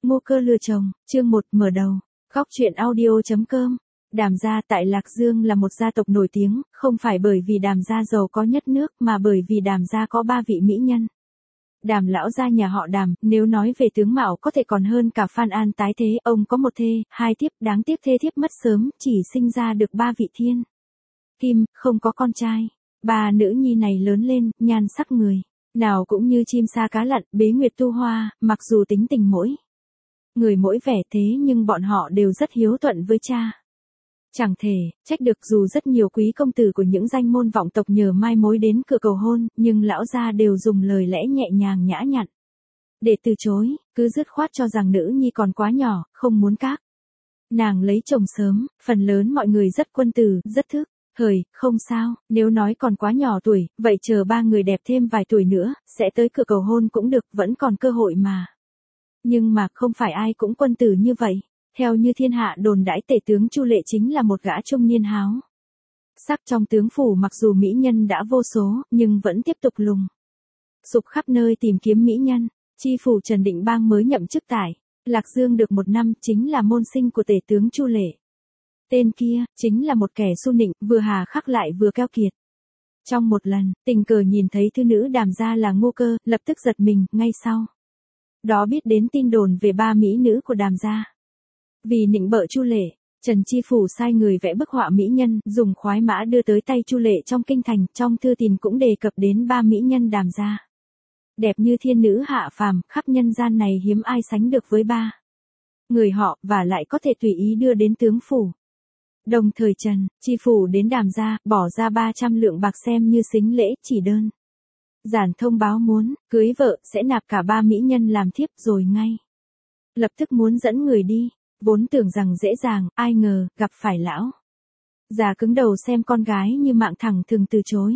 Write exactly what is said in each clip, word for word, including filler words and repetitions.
Ngô Cơ lừa chồng, chương một mở đầu. Góc truyện audio.com. Đàm gia tại Lạc Dương là một gia tộc nổi tiếng, không phải bởi vì Đàm gia giàu có nhất nước mà bởi vì Đàm gia có ba vị mỹ nhân. Đàm lão gia nhà họ Đàm, nếu nói về tướng mạo có thể còn hơn cả Phan An tái thế, ông có một thê, hai thiếp, đáng tiếc thê thiếp mất sớm, chỉ sinh ra được ba vị thiên kim, không có con trai. Ba nữ nhi này lớn lên, nhan sắc người nào cũng như chim sa cá lặn, bế nguyệt tu hoa, mặc dù tính tình mỗi người mỗi vẻ thế nhưng bọn họ đều rất hiếu thuận với cha. Chẳng thể trách được dù rất nhiều quý công tử của những danh môn vọng tộc nhờ mai mối đến cửa cầu hôn, nhưng lão gia đều dùng lời lẽ nhẹ nhàng nhã nhặn để từ chối, cứ dứt khoát cho rằng nữ nhi còn quá nhỏ, không muốn các nàng lấy chồng sớm. Phần lớn mọi người rất quân tử, rất thức thời, không sao, nếu nói còn quá nhỏ tuổi, vậy chờ ba người đẹp thêm vài tuổi nữa, sẽ tới cửa cầu hôn cũng được, vẫn còn cơ hội mà. Nhưng mà không phải ai cũng quân tử như vậy. Theo như thiên hạ đồn đãi, tể tướng Chu Lệ chính là một gã trung niên háo sắc trong tướng phủ, mặc dù mỹ nhân đã vô số, nhưng vẫn tiếp tục lùng sục khắp nơi tìm kiếm mỹ nhân. Chi phủ Trần Định Bang mới nhậm chức tại Lạc Dương được một năm, chính là môn sinh của tể tướng Chu Lệ. Tên kia, chính là một kẻ xu nịnh, vừa hà khắc lại vừa keo kiệt. Trong một lần, tình cờ nhìn thấy thư nữ Đàm gia là Ngô Cơ, lập tức giật mình, ngay sau đó biết đến tin đồn về ba mỹ nữ của Đàm gia. Vì nịnh bợ Chu Lệ, Trần Chi phủ sai người vẽ bức họa mỹ nhân, dùng khoái mã đưa tới tay Chu Lệ trong kinh thành, trong thư tín cũng đề cập đến ba mỹ nhân Đàm gia. Đẹp như thiên nữ hạ phàm, khắp nhân gian này hiếm ai sánh được với ba người họ, và lại có thể tùy ý đưa đến tướng phủ. Đồng thời Trần Chi phủ đến Đàm gia, bỏ ra ba trăm lượng bạc xem như sính lễ, chỉ đơn giản thông báo muốn cưới vợ sẽ nạp cả ba mỹ nhân làm thiếp, rồi ngay lập tức muốn dẫn người đi. Vốn tưởng rằng dễ dàng, ai ngờ gặp phải lão già cứng đầu xem con gái như mạng, thẳng thừng từ chối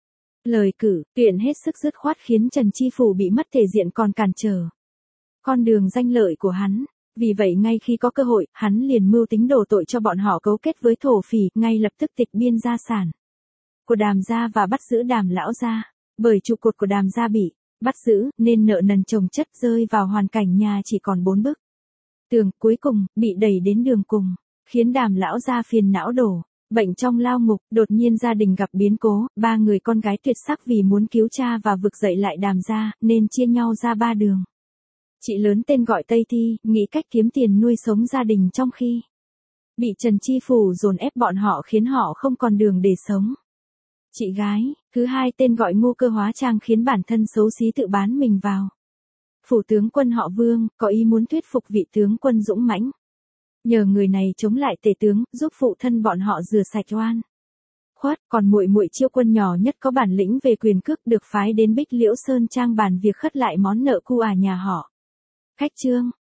lời cử tuyển hết sức dứt khoát, khiến Trần Chi phủ bị mất thể diện còn cản trở con đường danh lợi của hắn. Vì vậy ngay khi có cơ hội, hắn liền mưu tính đổ tội cho bọn họ cấu kết với thổ phỉ, ngay lập tức tịch biên gia sản của Đàm gia và bắt giữ Đàm lão gia. Bởi trụ cột của Đàm gia bị bắt giữ, nên nợ nần chồng chất, rơi vào hoàn cảnh nhà chỉ còn bốn bức tường, cuối cùng bị đẩy đến đường cùng, khiến Đàm lão gia phiền não đổ bệnh trong lao ngục. Đột nhiên gia đình gặp biến cố, ba người con gái tuyệt sắc vì muốn cứu cha và vực dậy lại Đàm gia, nên chia nhau ra ba đường. Chị lớn tên gọi Tây Thi, nghĩ cách kiếm tiền nuôi sống gia đình, trong khi bị Trần Chi phủ dồn ép bọn họ, khiến họ không còn đường để sống. Chị gái thứ hai tên gọi Ngô Cơ, hóa trang khiến bản thân xấu xí, tự bán mình vào phủ tướng quân họ Vương, có ý muốn thuyết phục vị tướng quân dũng mãnh, nhờ người này chống lại tể tướng, giúp phụ thân bọn họ rửa sạch oan khuất. Còn muội muội Chiêu Quân nhỏ nhất có bản lĩnh về quyền cước, được phái đến Bích Liễu Sơn Trang bàn việc khất lại món nợ cu ả nhà họ Khách Trương.